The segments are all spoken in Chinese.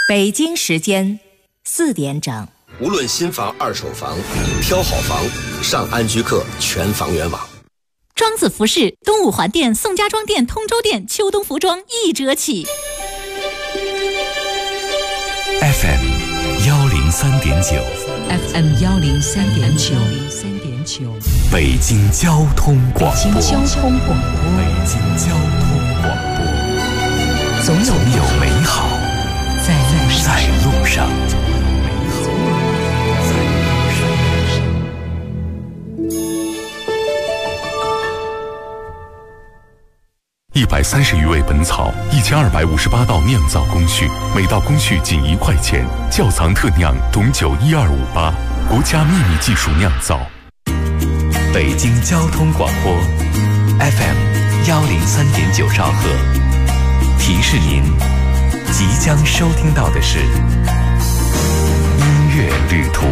北京时间4点整。 无论新房、二手房，挑好房，上安居客全房源网。 庄子服饰东五环店、宋家庄店、通州店秋冬服装1折起。 FM 103.9 FM 103.9 北京交通广播。 北京交通广播，总有美好在路上。 130余味本草，1258道酿造工序，每道工序仅1块钱。窖藏特酿董酒12588，国家秘密技术酿造。 北京交通广播 FM 103.9兆赫，提示您即将收听到的是音乐旅途。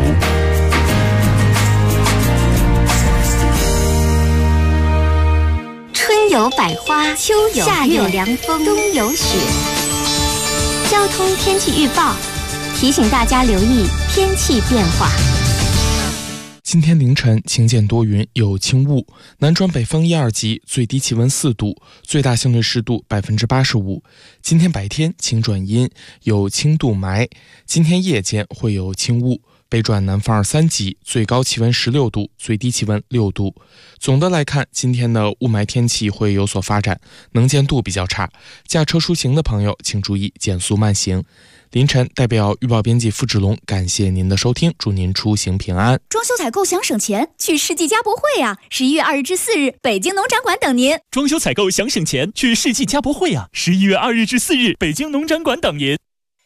春有百花，秋有夏有凉风，冬有雪。交通天气预报提醒大家留意天气变化。 今天凌晨晴间多云，有轻雾，南转北风1、2级，最低气温4度，最大相对湿度85%。今天白天晴转阴，有轻度霾。今天夜间会有轻雾，北转南风2、3级，最高气温16度，最低气温6度。总的来看，今天的雾霾天气会有所发展，能见度比较差，驾车出行的朋友请注意减速慢行。凌晨代表预报编辑付志龙感谢您的收听，祝您出行平安。 装修采购想省钱，去世纪家博会啊！11月2日至4日，北京农展馆等您。 装修采购想省钱，去世纪家博会啊！11月2日至4日，北京农展馆等您。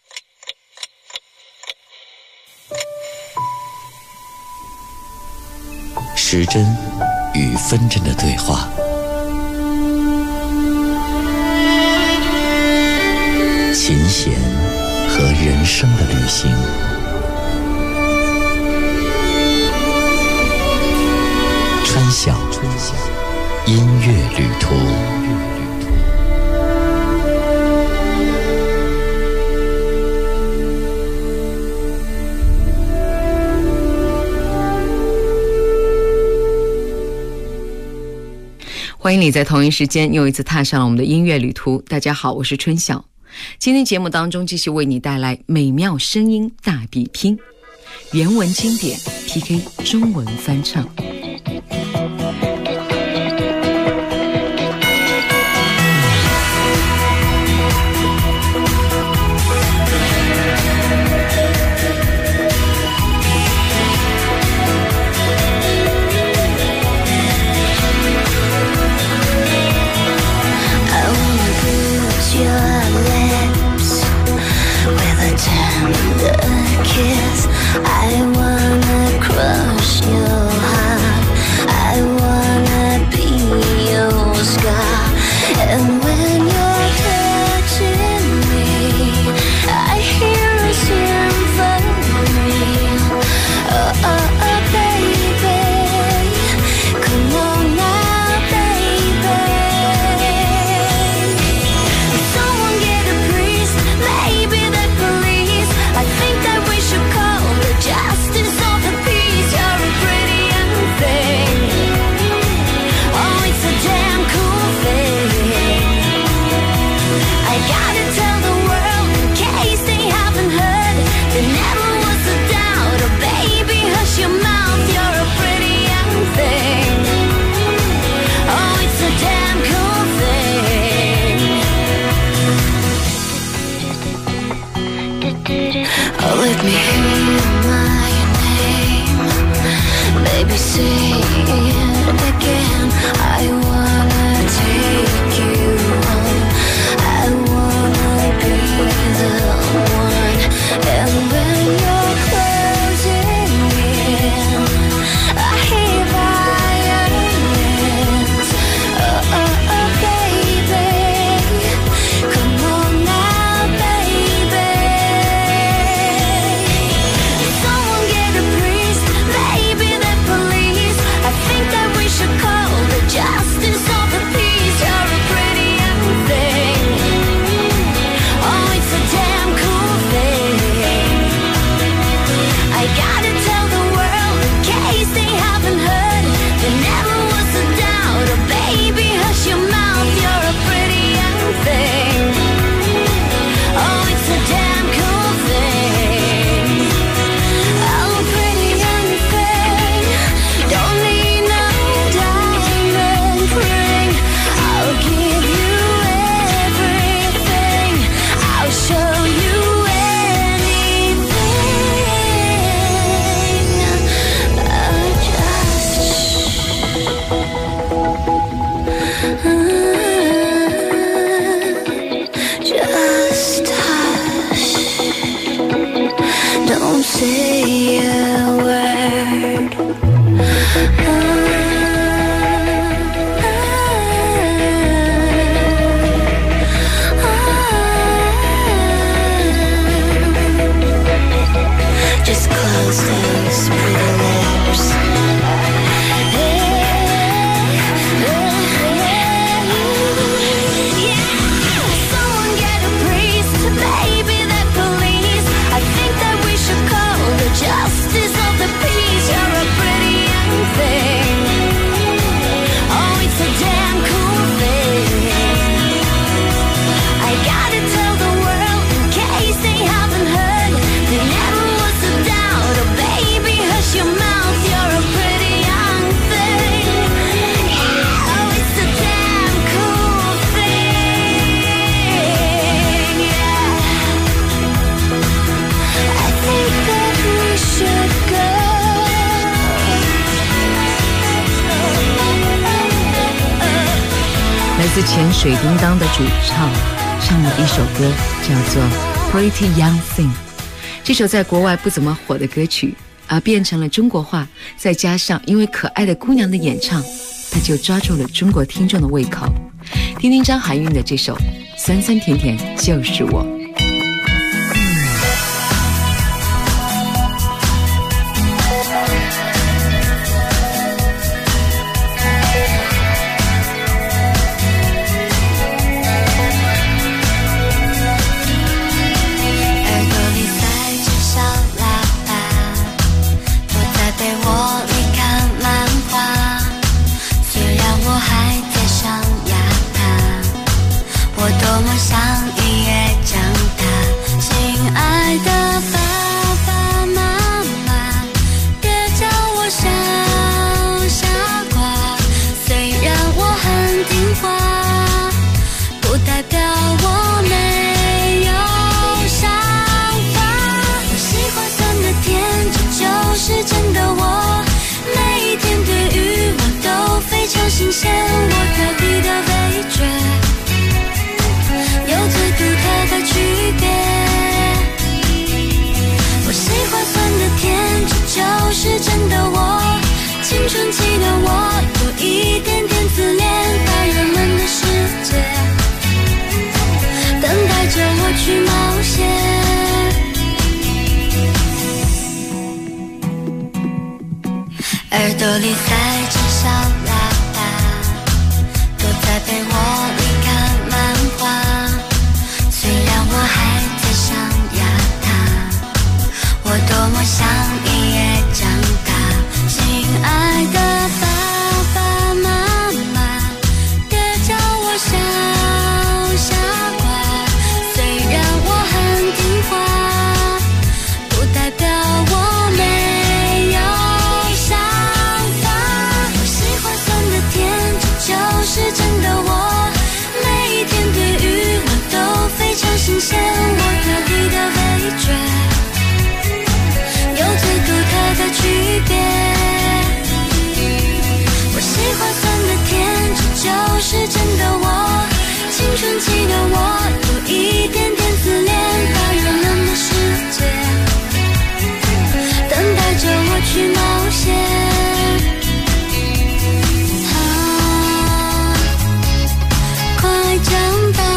时针与分针的对话，琴弦和人生的旅行，春晓音乐旅途。 欢迎你在同一时间又一次踏上了我们的音乐旅途。大家好，我是春晓。今天节目当中继续为你带来美妙声音大比拼，原文经典 PK 中文翻唱。 I wanna crush your heart. Just hush, don't say a word. Just close those pretty lips. Someone get a priest, baby, the police. I think that we should call the justice of the peace. You're a pretty young thing. Oh, it's a damn cool thing. I gotta tell the world in case they haven't heard. There never was a doubt. Oh, baby, hush your mouth. You're a pretty young thing. Yeah, oh, it's a damn cool thing. Yeah, I think that we should go. 来自前水叮当的主唱唱的一首歌叫做 Pretty Young Thing， 这首在国外不怎么火的歌曲而变成了中国话，再加上因为可爱的姑娘的演唱，它就抓住了中国听众的胃口。听听张含韵的这首酸酸甜甜就是我。 耳朵里塞着小喇叭，躲在被窝里看漫画。虽然我还在上牙塔，我多么想一夜长大。亲爱的爸爸妈妈，别叫我小傻瓜。虽然我很听话，不代表我没有想法。我喜欢酸的甜，这就是真的我。每一天对于我都非常新鲜，我特地的味觉有最独特的区别。我喜欢酸的甜，这就是真的我。青春期的我有一点点自恋，大人们的世界等待着我去冒险。快长大，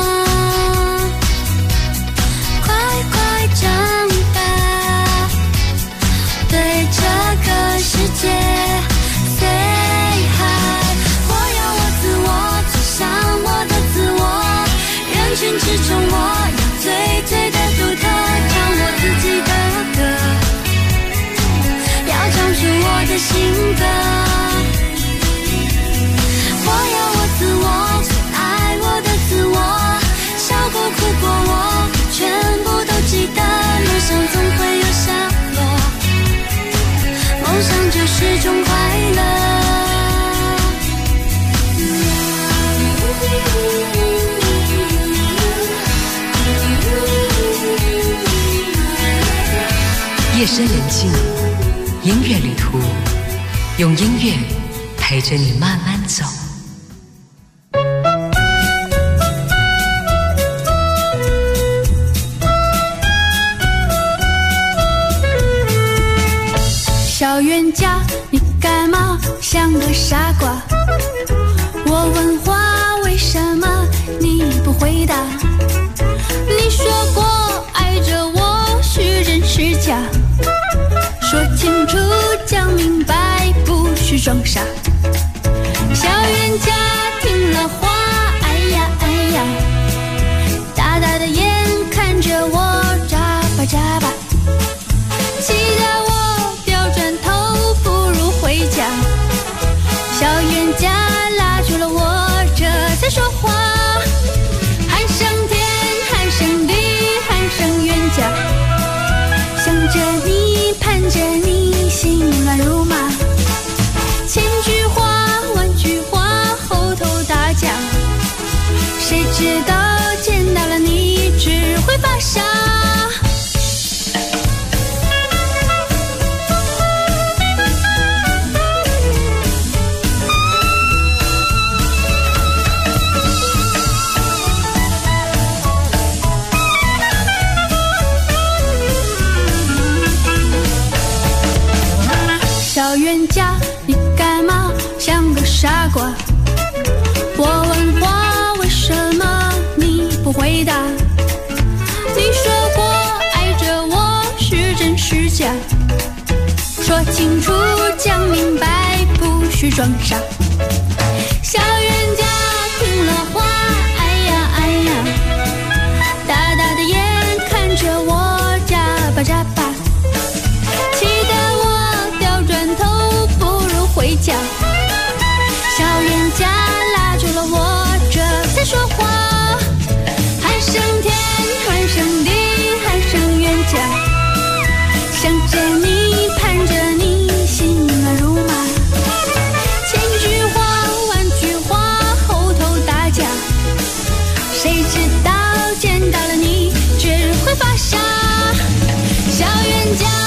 快快长大，对这个世界 say hi。 我要我自我，走向我的自我，人群之中我要最最的独特，唱我自己的歌，要唱出我的性格。我要我自我，最爱我的自我，笑过哭过我全部都记得，梦想总会有下落，梦想就是种快乐。 夜深人静，音乐旅途，用音乐陪着你慢慢走。 双杀。小冤家听了话，哎呀哎呀，大大的眼看着我眨巴眨巴，气得我掉转头不如回家。小冤家拉住了我，这才说话，喊声天，喊声地，喊声冤家，想着你，盼着你，心乱如麻。千句话万句话，后头打架，谁知道见到了你只会发傻。小冤家，你干嘛像个傻瓜？我问话，为什么你不回答？你说过爱着我是真是假？说清楚，讲明白，不许装傻。小冤家听了话，哎呀哎呀，大大的眼看着我眨巴眨巴，气得我掉转头不如回家。小冤家拉住了我，这才说话，喊声天，喊声地，喊声冤家，想着你，盼着你，心乱如麻。千句话万句话，后头打架，谁知道见到了你只会发傻。小冤家，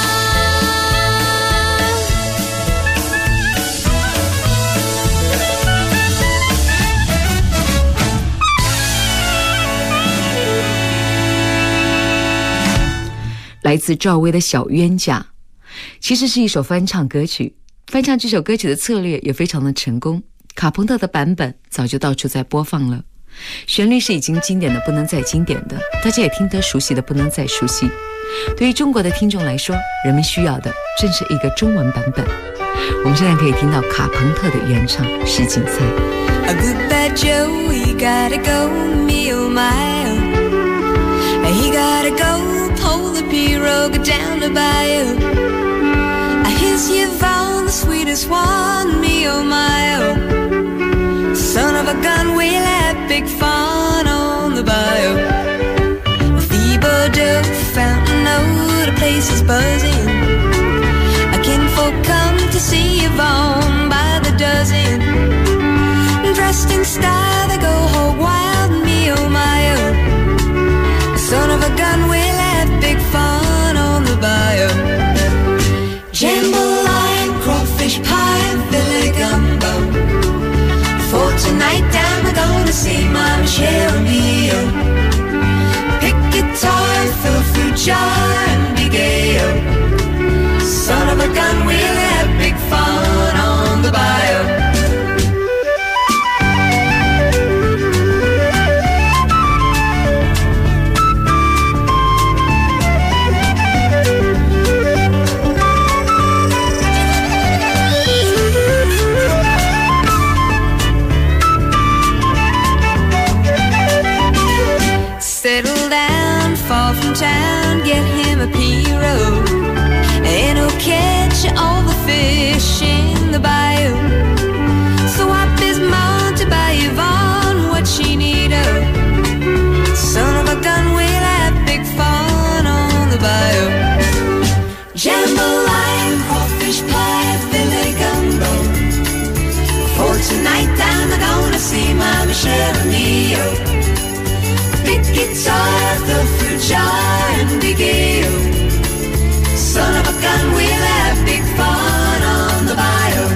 来自赵薇的小冤家，其实是一首翻唱歌曲。翻唱这首歌曲的策略也非常的成功，卡朋特的版本早就到处在播放了，旋律是已经经典的不能再经典的，大家也听得熟悉的不能再熟悉。对于中国的听众来说，人们需要的正是一个中文版本。我们现在可以听到卡朋特的原唱石锦菜。 A good bad Joe, he gotta go, me oh my oh. He gotta go, pull the pirogue down the bayou. Here's Yvonne, the sweetest one, me oh my oh. Son of a gun, we'll have big fun on the bayou. Thibodeau, Fountain O, the place is buzzing. Kinfolk come to see Yvonne by the dozen. Dressed in style, they go hog wild, me oh my oh. Son of a gun, we'll have big fun on the bayou. Jambalaya, crawfish pie, Billy gumbo. For tonight down, we're gonna see my Michelle Mio. Pick guitar, fill a fruit jar, and be gay oh. Son of a gun, we'll have big fun on the bayou. Settle down, far from town, get him a pirogue, and he'll catch all the fish in the bayou. Swap his mounted by Yvonne, what she need oh. Son of a gun, we'll have big fun on the bayou. Jambalaya, crawfish pie, Billy gumbo. For tonight down, we're gonna see my Michelle Mio. Big guitar, the fruit jar, and big ale. Son of a gun, we'll have big fun on the bayou.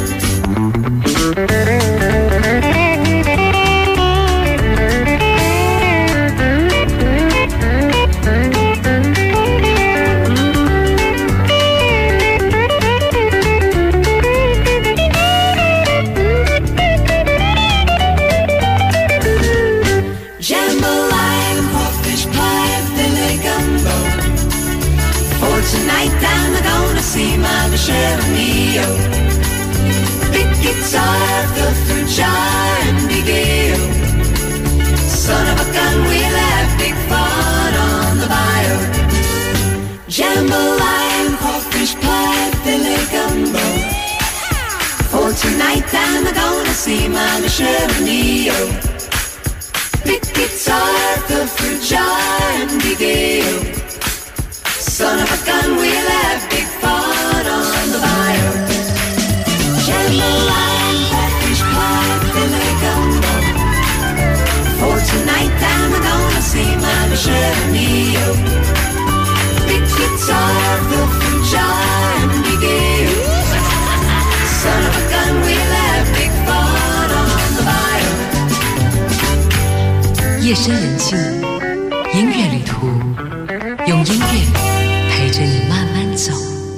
Jambalaya, crawfish pie, Billy gumbo. For tonight down, we're gonna see my Michelle see my Michelle Neo. Big guitar, the fragile and big ale. Son of a gun, we'll have big fun on the bayou. Jambalaya, catfish pie, filet gumbo. For tonight I'm gonna see my Michelle Neo. Big guitar, the fragile and big ale. Son of a gun, we'll have big fun on the bayou. 夜深人静，音乐旅途，用音乐陪着你慢慢走。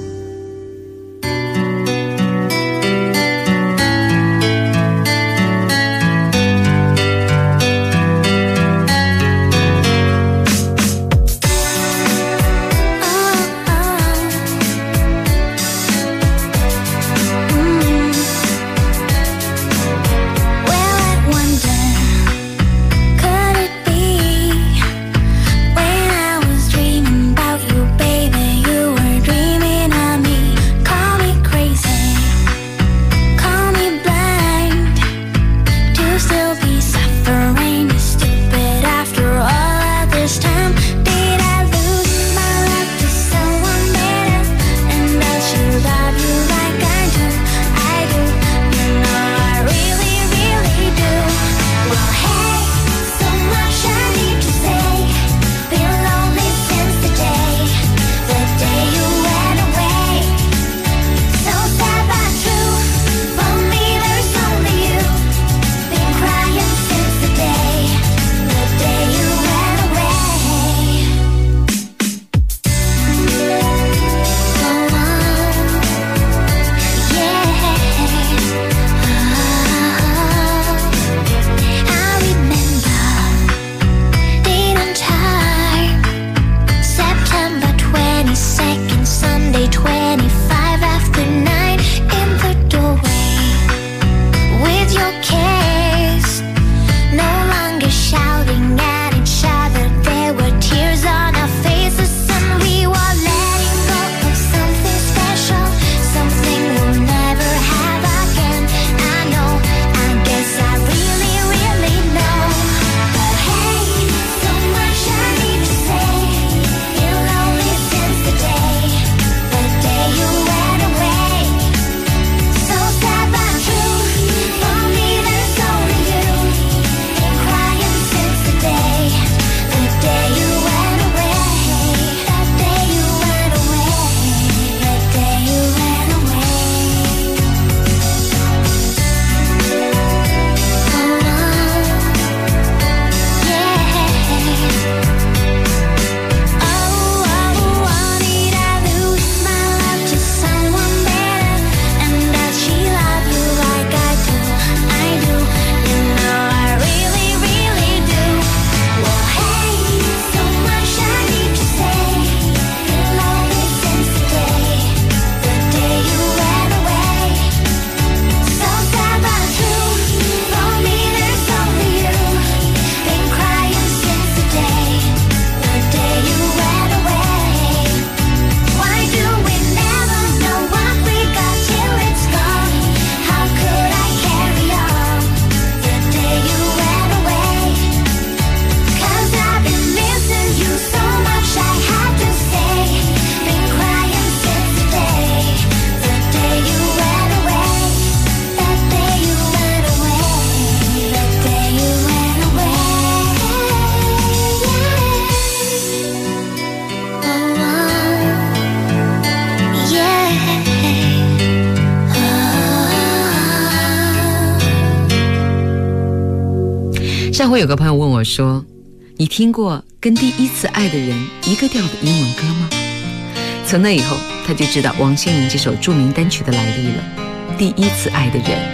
上回有个朋友问我说，你听过跟第一次爱的人一个调的英文歌吗？从那以后他就知道王心凌这首著名单曲的来历了，第一次爱的人。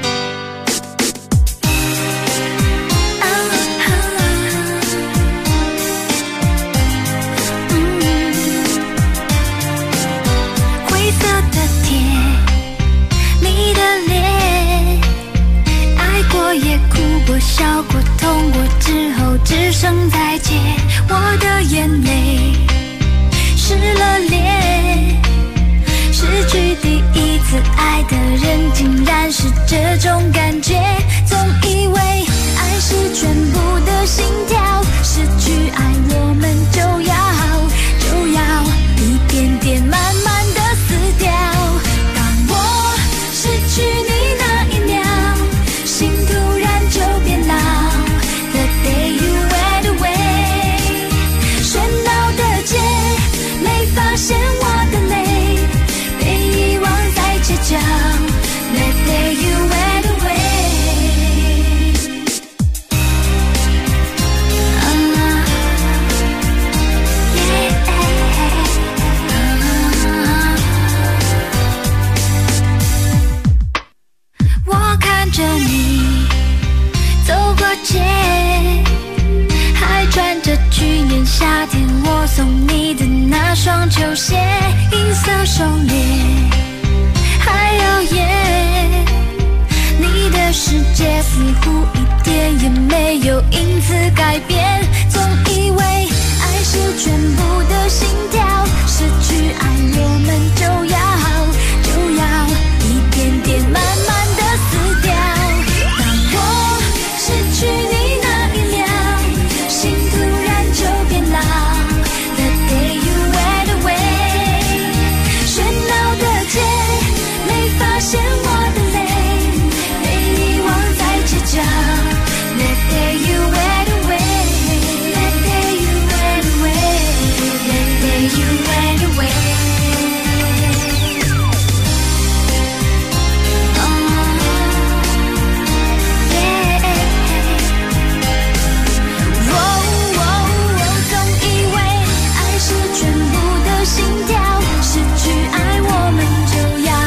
灰色的天，你的脸，爱过也哭过笑过痛过之后只剩再见，我的眼泪湿了脸，失去第一次爱的人竟然是这种感觉， 总以为爱是全部的心跳，失去爱我们就要一点点慢慢的死掉。当我失去你那一秒，心突然就变老。The day you went away， 喧闹的街没发现我的泪，被遗忘在街角。The day you went away。我看着你走过街，还穿着去年夏天我送你的那双球鞋，银色手链还有烟，你的世界似乎一点也没有因此改变。总以为爱是全部的心跳，失去爱我们就要一点点慢慢的死掉。当我失去你那一秒，心突然就变老。The day you went away， 喧闹的街没发现我的泪，被遗忘在街角。The day you went away，The day you went away，The day you went away。心跳，失去爱我们就要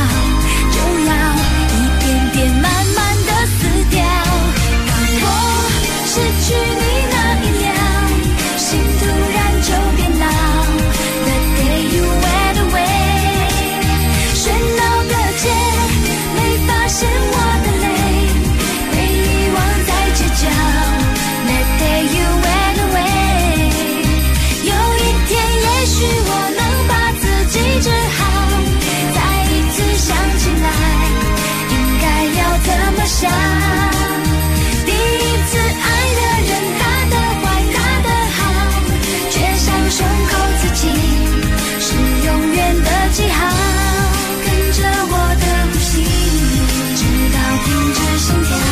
一点点慢慢的死掉。当我失去你那一秒，心突然就变老。The day you went away， 喧闹的街没发现我的泪，被遗忘在街角。The day you went away， 有一天也许我能治好，再一次想起来应该要怎么想。第一次爱的人，他的坏他的好，却像胸口刺青，是永远的记号。跟着我的呼吸，直到停止心跳。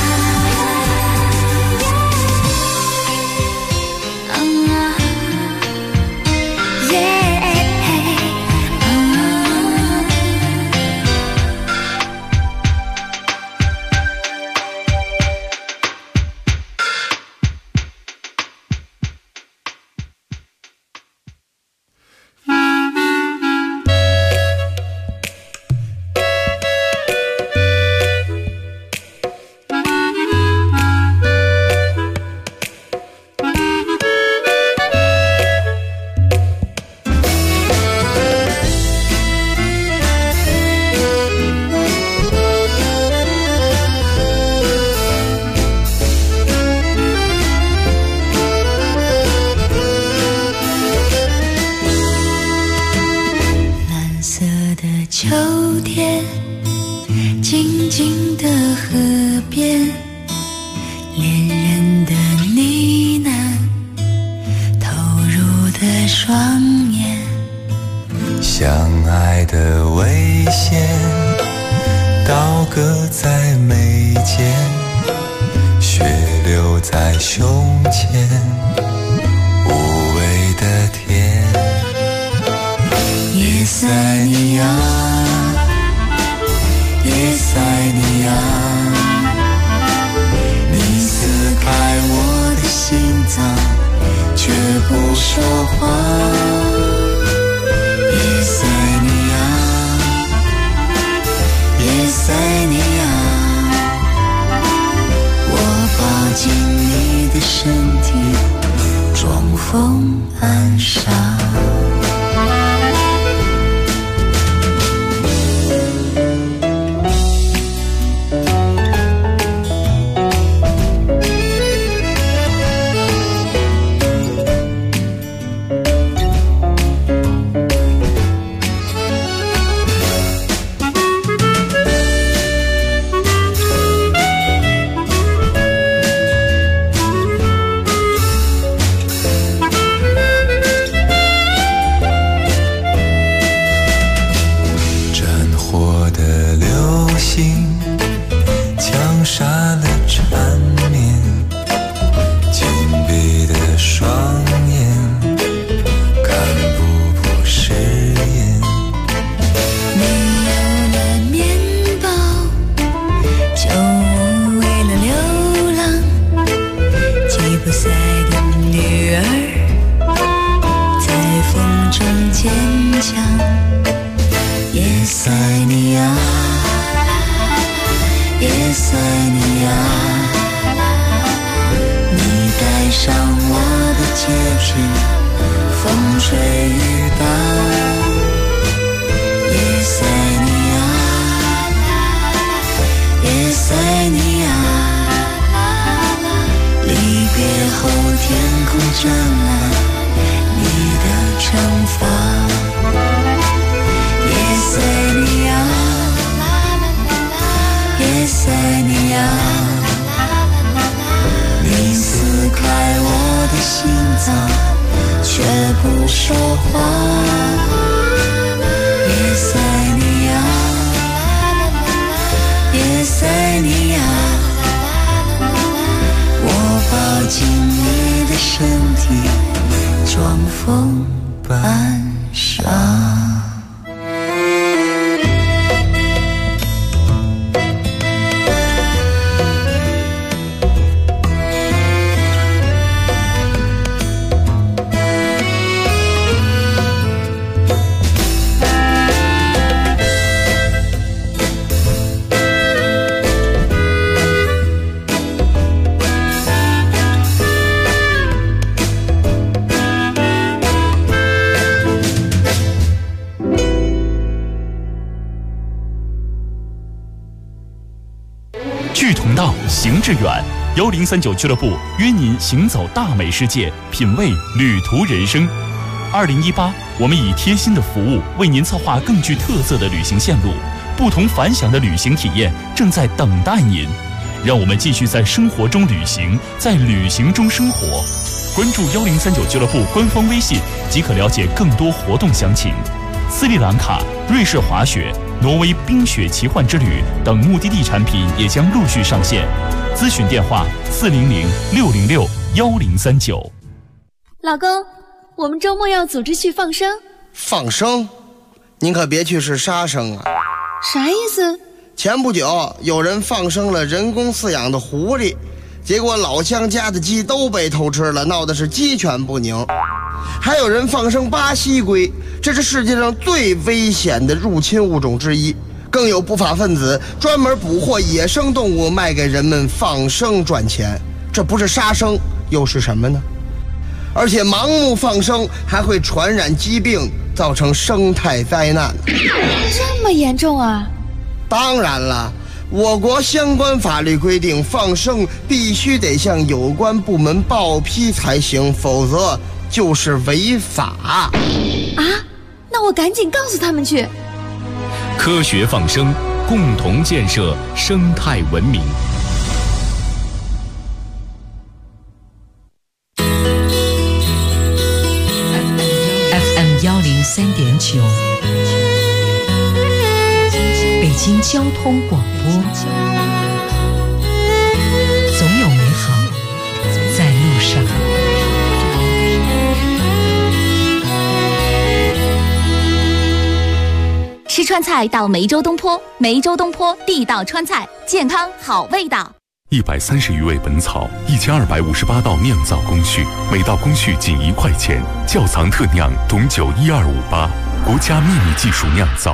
秋天，静静的河边，恋人的呢喃，投入的双眼， 相爱的危险，刀割在眉间，血流在胸前，无畏的天。叶塞尼亚，叶塞尼亚，你撕开我的心脏，却不说话。叶塞尼亚，叶塞尼亚，我抱紧你的身体，装疯暗傻。 在的女儿，在风中坚强。耶塞尼亚，耶塞尼亚，你戴上我的戒指，风吹雨打。耶塞尼亚，耶塞尼亚，离别后天空湛蓝，你的长发。耶塞尼亚，耶塞尼亚，你撕开我的心脏，却不说话。耶塞尼亚，耶塞尼亚，我抱紧你的身体，装疯扮傻。 志同道，行致远。1039俱乐部约您行走大美世界，品味旅途人生。2018，我们以贴心的服务为您策划更具特色的旅行线路，不同凡响的旅行体验正在等待您。让我们继续在生活中旅行，在旅行中生活。关注1039俱乐部官方微信即可了解更多活动详情。斯里兰卡、瑞士滑雪、挪威冰雪奇幻之旅等目的地产品也将陆续上线。咨询电话400-606-1039。 老公，我们周末要组织去放生。 放生？您可别去是杀生啊！ 啥意思？ 前不久有人放生了人工饲养的狐狸，结果老乡家的鸡都被偷吃了，闹的是鸡犬不宁。还有人放生巴西龟，这是世界上最危险的入侵物种之一。更有不法分子专门捕获野生动物卖给人们放生赚钱，这不是杀生又是什么呢？而且盲目放生还会传染疾病，造成生态灾难。 这么严重啊？ 当然了，我国相关法律规定，放生必须得向有关部门报批才行，否则就是违法。 啊？那我赶紧告诉他们去。 科学放生，共同建设生态文明。 FM 103.9，北京交通广播。总有美好在路上。 吃川菜到梅州东坡，梅州东坡地道川菜，健康好味道。 130余味本草，1258道酿造工序，每道工序仅1块钱，窖藏特酿董酒12588，国家秘密技术酿造。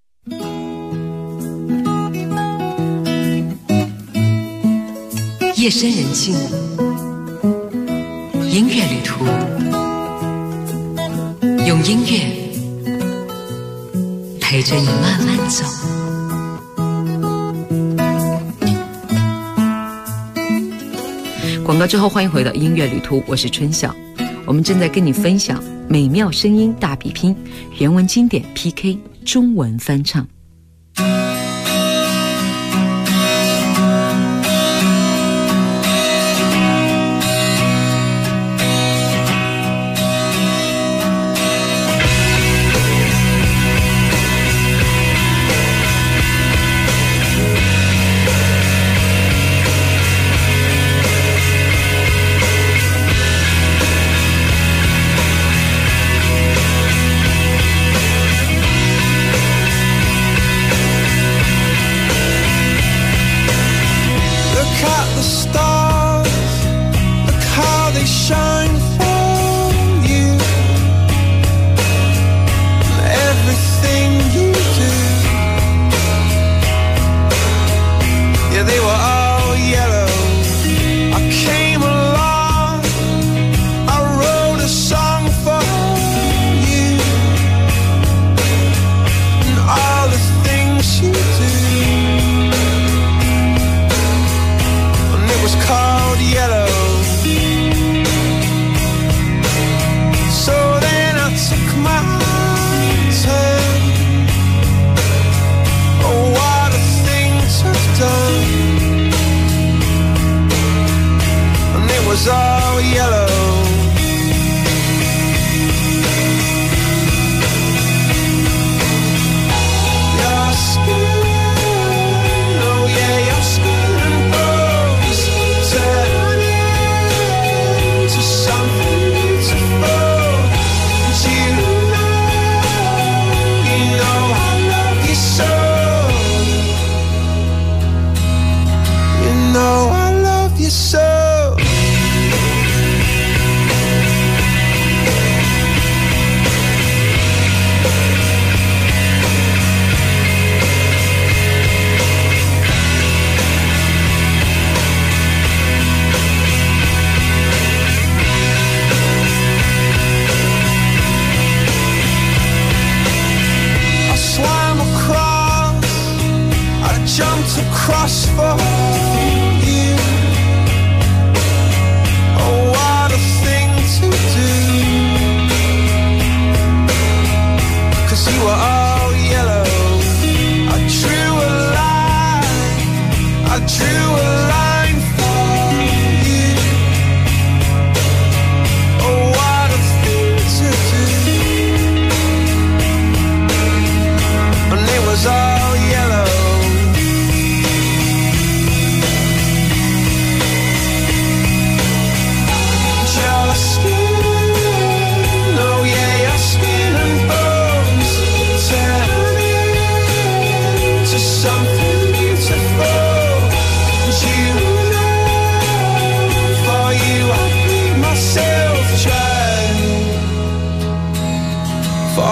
夜深人静，音乐旅途，用音乐陪着你慢慢走。 广告之后，欢迎回到音乐旅途，我是春晓。我们正在跟你分享美妙声音大比拼，原文经典 PK 中文翻唱。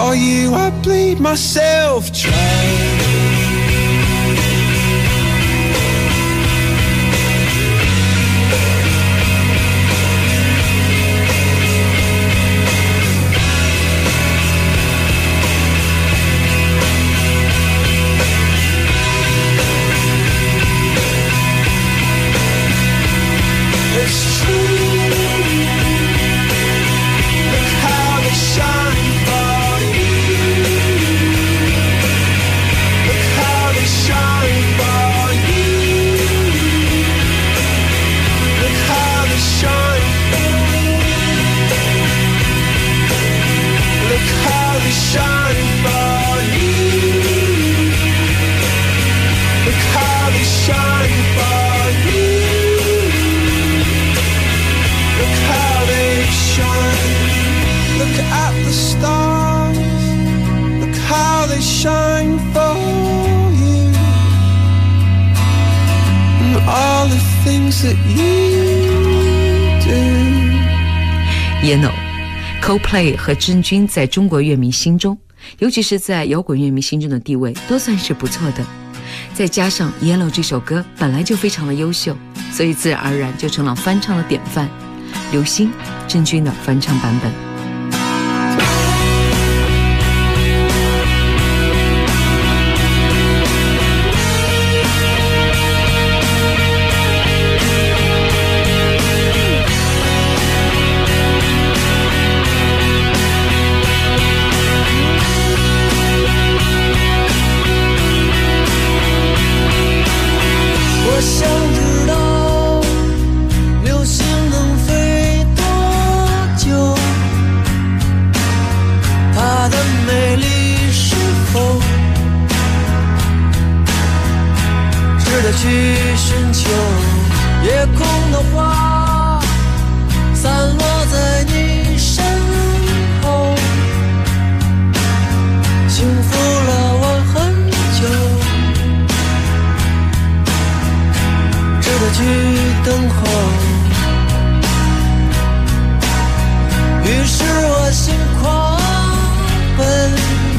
For you I bleed myself dry. Yeno Coldplay 和真君在中国乐迷心中，尤其是在摇滚乐迷心中的地位都算是不错的。再加上 Yellow 这首歌本来就非常的优秀，所以自然而然就成了翻唱的典范。刘星、真君的翻唱版本。 去寻求夜空的花，散落在你身后，幸福了我很久，值得去等候。于是我心狂奔，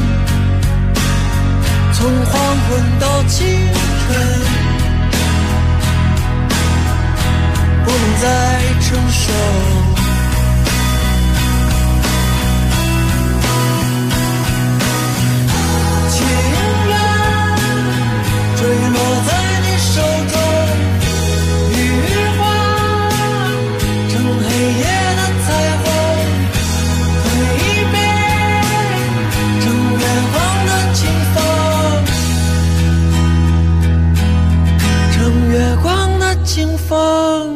从黄昏到清晨，不能再承受，情缘坠落在你手中，雨花成黑夜的彩虹，蜕变成远方的清风，成月光的清风。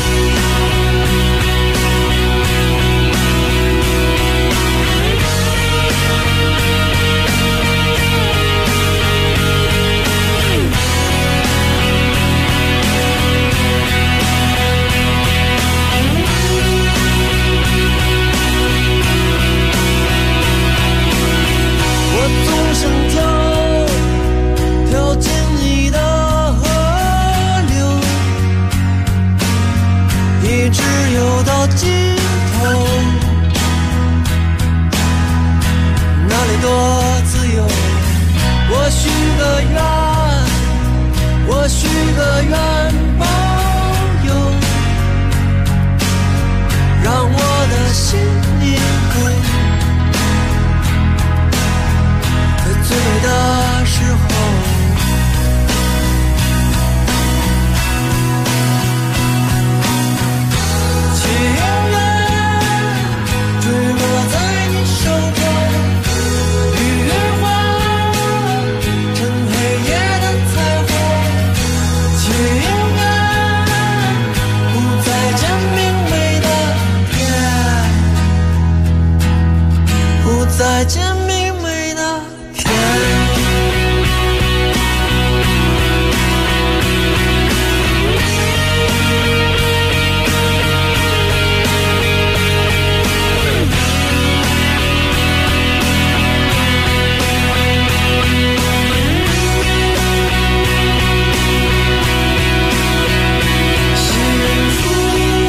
跳进你的河流，一直游到尽头，那里多自由。我许个愿，我许个愿保佑，让我的心灵在醉的时候，情缘坠落在你手中，雨花成黑夜的彩虹，情缘不再见明媚的天，不再见明媚的天。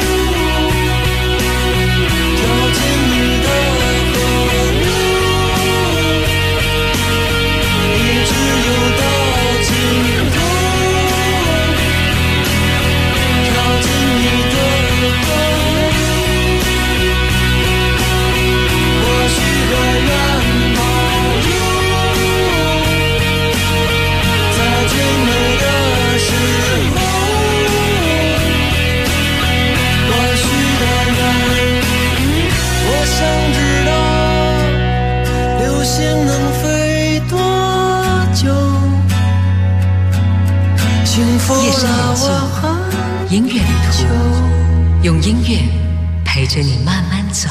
跳进你的河流， 星能飞多久？幸福夜深人静，音乐旅途，用音乐陪着你慢慢走。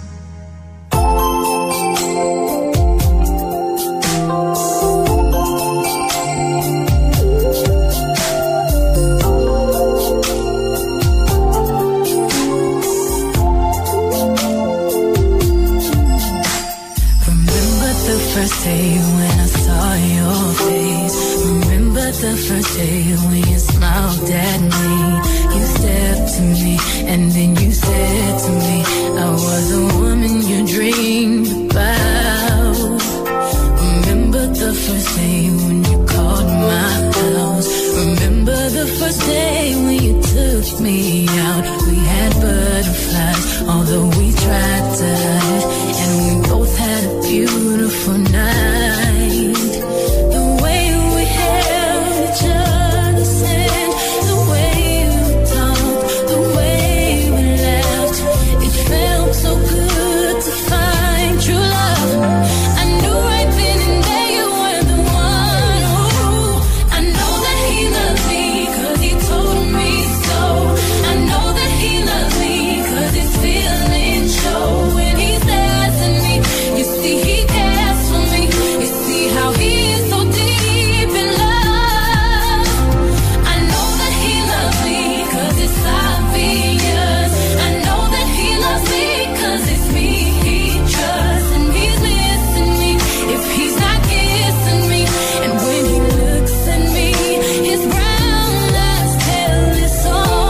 First day when I saw your face. Remember the first day when you smiled at me. You stepped to me and then you said to me, I was the woman you dreamed about. Remember the first day when you called my house. Remember the first day when you took me out. We had butterflies, although we tried to hide, and we both had a beautiful night. The way we held each other's hand, the way we talked, the way we laughed, it felt so good to find true love. I knew right then and there you were the one. Ooh, I know that he loves me 'cause he told me so. I know that he loves me 'cause his feelings show when he stares at me. You see he cares for me. You see how he is so deep in love. I know that he loves me 'cause it's obvious. I know that he loves me 'cause it's me he trusts, and he's missing me if he's not kissing me. And when he looks at me, his brown eyes tell his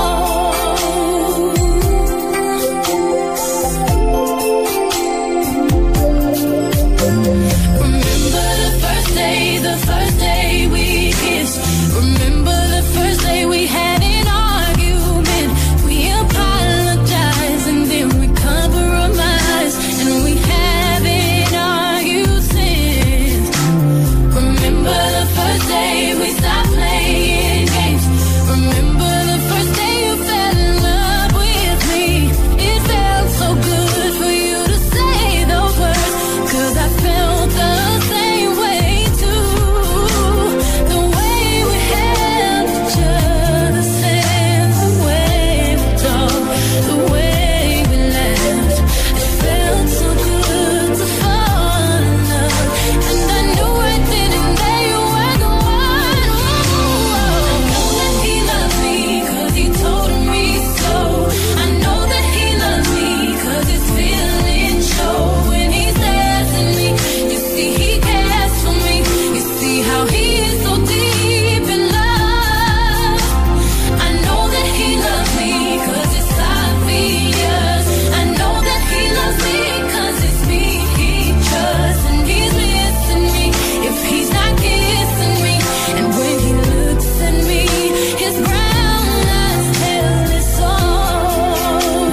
Remember the first day we kissed. Remember the first day we had an argument. We apologized and then we compromised, and we haven't argued since. Remember the first day we stopped playing games. Remember the first day you fell in love with me. It felt so good for you to say those words, 'cause I felt the same way too. The way we held each other's hands, the way we talked, the way we laughed, it felt so good to fall in love. And I knew right then and there you were the one. I know that he loves me 'cause he told me so. I know that he loves me 'cause his feelings show when he stares at me. You see he cares for me. You see how he is so deep in love. I know that he loves me 'cause it's obvious. I know that he loves me 'cause it's me he trusts, and he's missing me if he's not kissing me. And when he looks at me, his brown eyes tell his soul.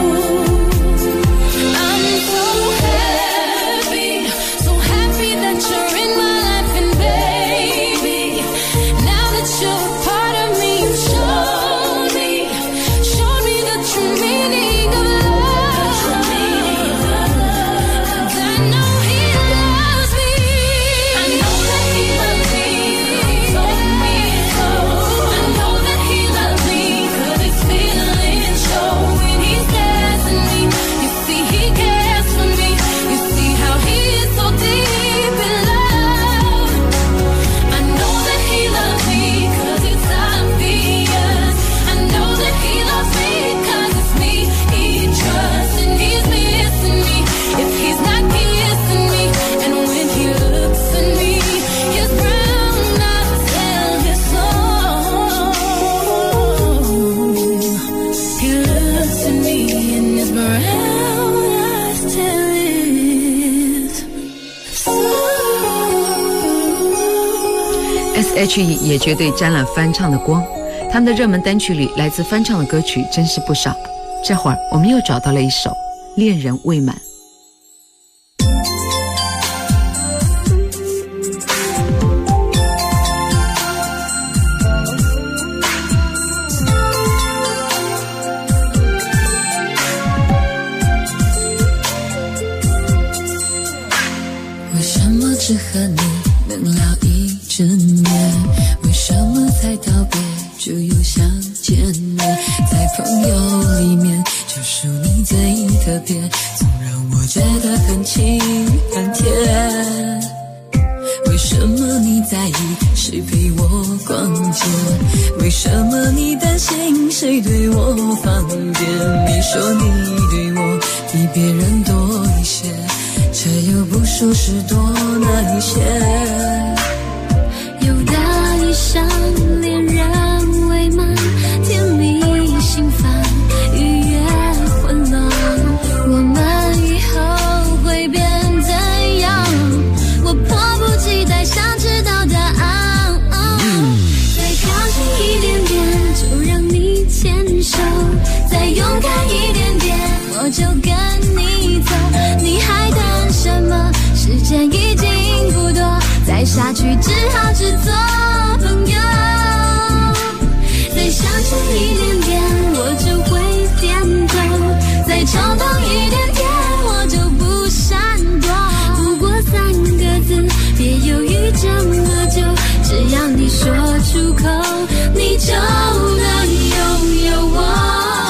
I'm so happy that you're in my life, and baby, now that you're a part of me, you showed me the true meaning of love. And I know he loves me. I know that he loves me. He told me so. I know that he loves me 'cause his feelings show when he stares at me. You see he cares for me. You see how he is so deep in love. I know that he loves me 'cause it's obvious. I know that he loves me 'cause it's me he trusts, and he's missing me if he's not kissing me. And when he looks at me, his brown eyes tell his soul. He looks at me and his brown eyes tell his S.H.E 也绝对沾了翻唱的光，他们的热门单曲里来自翻唱的歌曲真是不少。这会儿我们又找到了一首《恋人未满》。 为什么是和你能聊一整年，为什么才道别就又相见呢？在朋友里面就属你最特别，总让我觉得很亲很甜。为什么你在意谁陪我逛街？为什么你担心谁对我放电？你说你对我比别人多一些，却又不说是多那一些。 有的一生恋人未满，甜蜜心烦，愉悦混乱，我们以后会变怎样？我迫不及待想知道答案。再靠近一点点，就让你牵手；再勇敢一点点，我就跟你走。你还等什么？时间已经不多，再下去只好只做朋友。再相信一点点，我就会点头；再冲动一点点，我就不闪躲。不过3个字，别犹豫这么久，只要你说出口，你就能拥有我。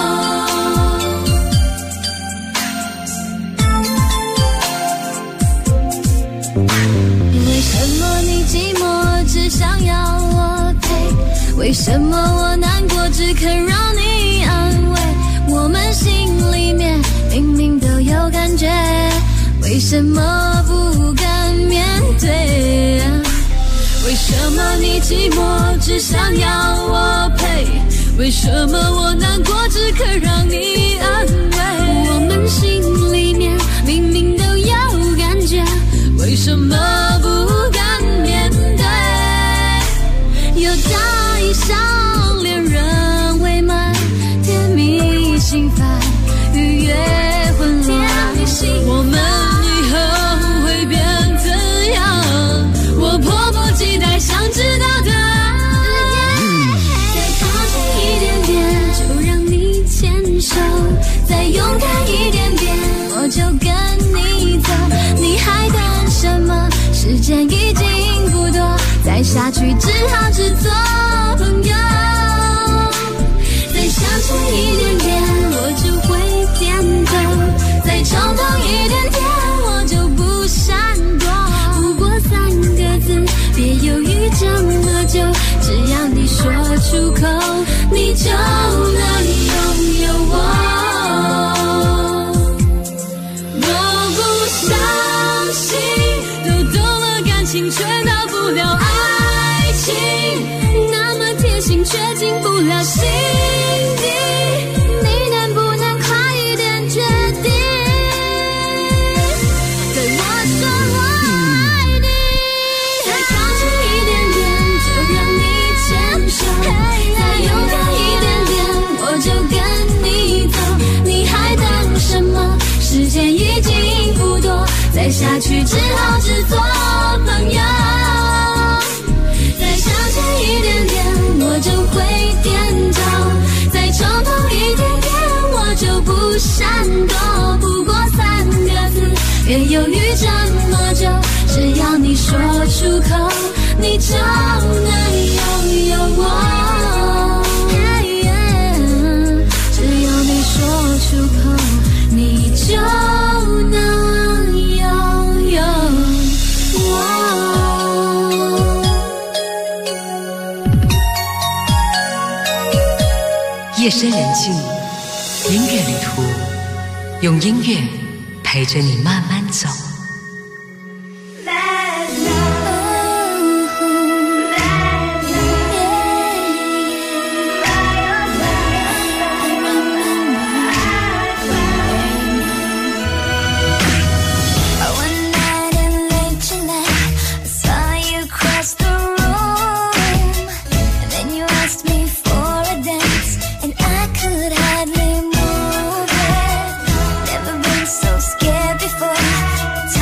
为什么你寂寞只想要我陪？为什么我难过只肯让你安慰？我们心里面明明都有感觉，为什么不敢面对？为什么你寂寞只想要我陪？为什么我难过只肯让你安慰？我们心里面明明都有感觉，为什么不敢面对？有大一场恋人未满，甜蜜心烦，愉悦混乱，我们以后会变怎样？我迫不及待想知道答案。再靠近一点点，就让你牵手；再勇敢一点点，我就跟你走。你还等什么？时间已经不多，再下去只好只做朋友。再相信一点点，我就会点头；再冲动一点点，我就不闪躲。不过3个字，别犹豫这么久，只要你说出口，你就能拥有我。我不相信都懂了感情却到不了爱情，那么贴心却进不了心底，你能不能快一点决定？对我说我爱你。再靠近一点点，就让你牵手；再勇敢一点点，我就跟你走。你还等什么？时间已经不多，再下去只好只做朋友。再相信一点点，我就会点头；再冲动一点点，我就不闪躲。不过3个字，别犹豫这么久，只要你说出口，你就能拥有我。只要你说出口，你就能拥有我。 夜深人静，音乐旅途，用音乐陪着你慢慢走。 Hardly move it. Never been so scared before.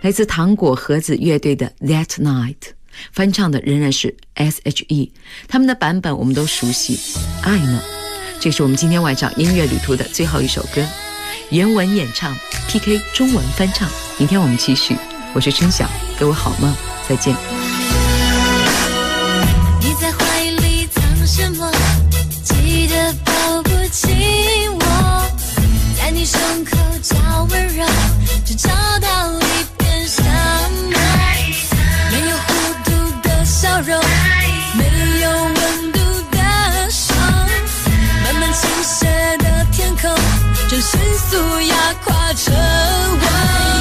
来自糖果盒子乐队的 That Night， 翻唱的仍然是 S.H.E， 他们的版本我们都熟悉。爱呢，这是我们今天晚上音乐旅途的最后一首歌，原文演唱 PK 中文翻唱。明天我们继续，我是春晓，给我好梦，再见。 你在怀里藏什么？记得抱不紧我，在你胸口找温柔，只找到一片沙漠。没有弧度的笑容，没有温度的手，慢慢倾斜的天空，正迅速压垮着我。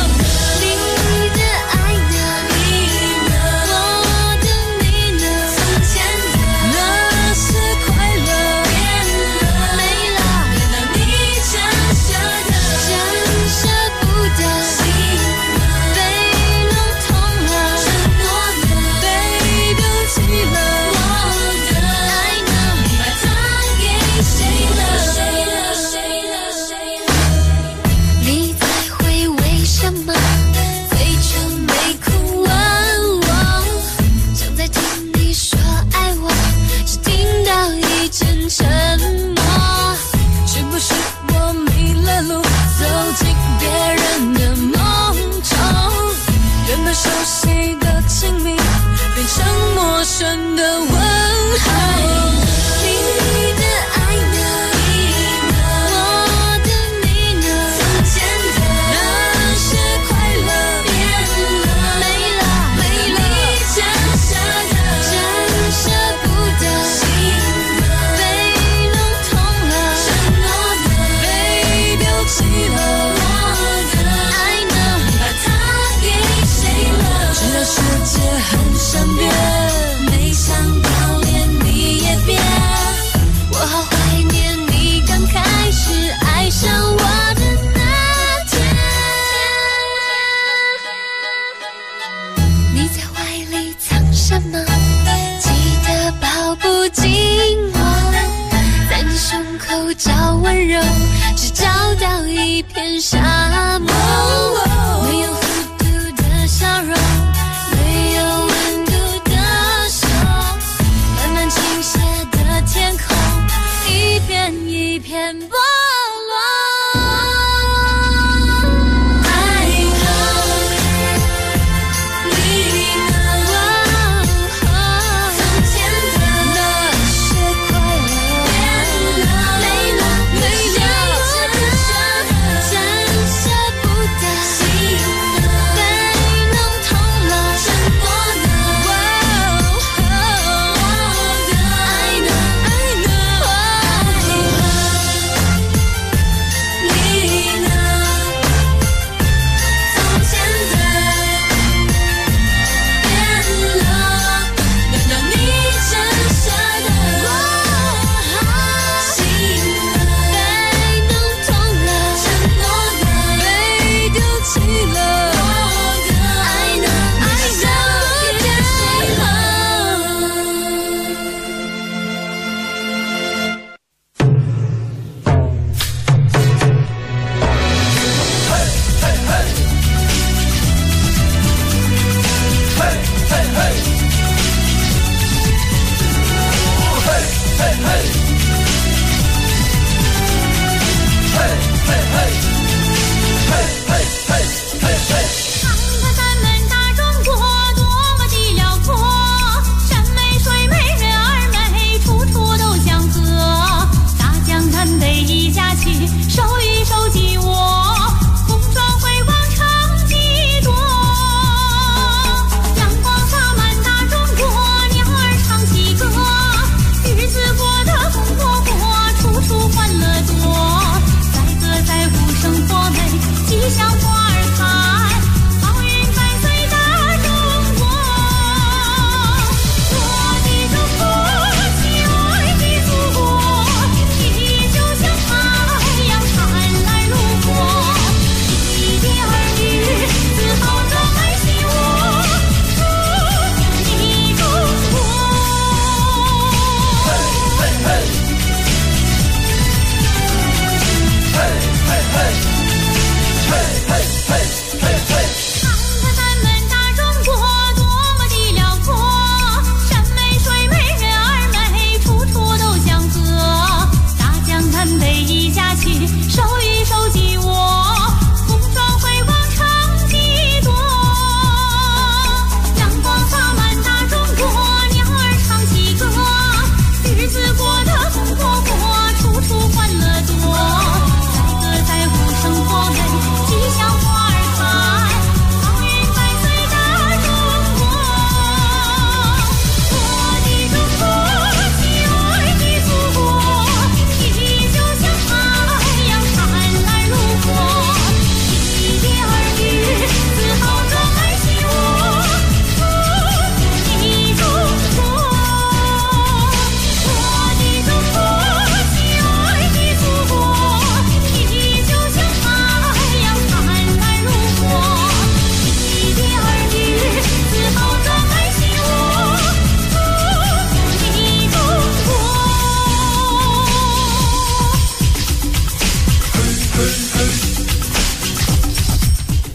熟悉的亲密变成陌生的问候，你的爱呢？我的你呢？从前的那些快乐变了，没了，没了，真舍得，真舍不得，心被弄痛了，承诺的被丢弃了，我的爱呢？把它给谁了？知道世界很善变，没想到连你也变，我好怀念你刚开始爱上我的那天。你在怀里藏什么？记得抱不紧我，在你胸口找温柔，只找到一片沙漠。没有弧度的笑容，没有温度的手，慢慢倾斜的天空，一片一片剥落。爱呢？你呢？从前的那些快乐变了，没了，没了，真舍得，真舍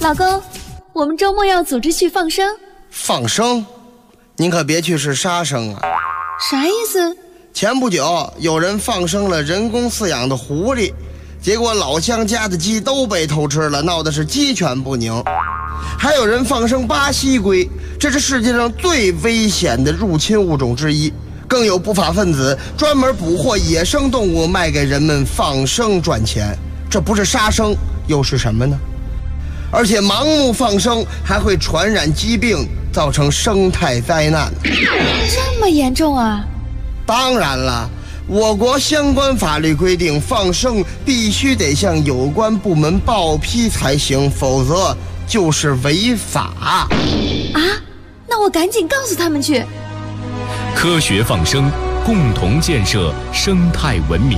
老公，我们周末要组织去放生。 放生？您可别去是杀生啊！ 啥意思？ 前不久有人放生了人工饲养的狐狸，结果老乡家的鸡都被偷吃了，闹得是鸡犬不宁。还有人放生巴西龟，这是世界上最危险的入侵物种之一。更有不法分子专门捕获野生动物卖给人们放生赚钱，这不是杀生又是什么呢？而且盲目放生还会传染疾病，造成生态灾难。 这么严重啊？ 当然了，我国相关法律规定，放生必须得向有关部门报批才行，否则就是违法。 啊？那我赶紧告诉他们去。 科学放生，共同建设生态文明。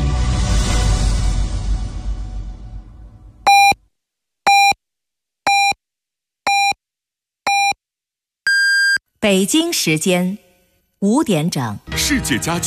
北京时间5点整， 世界家居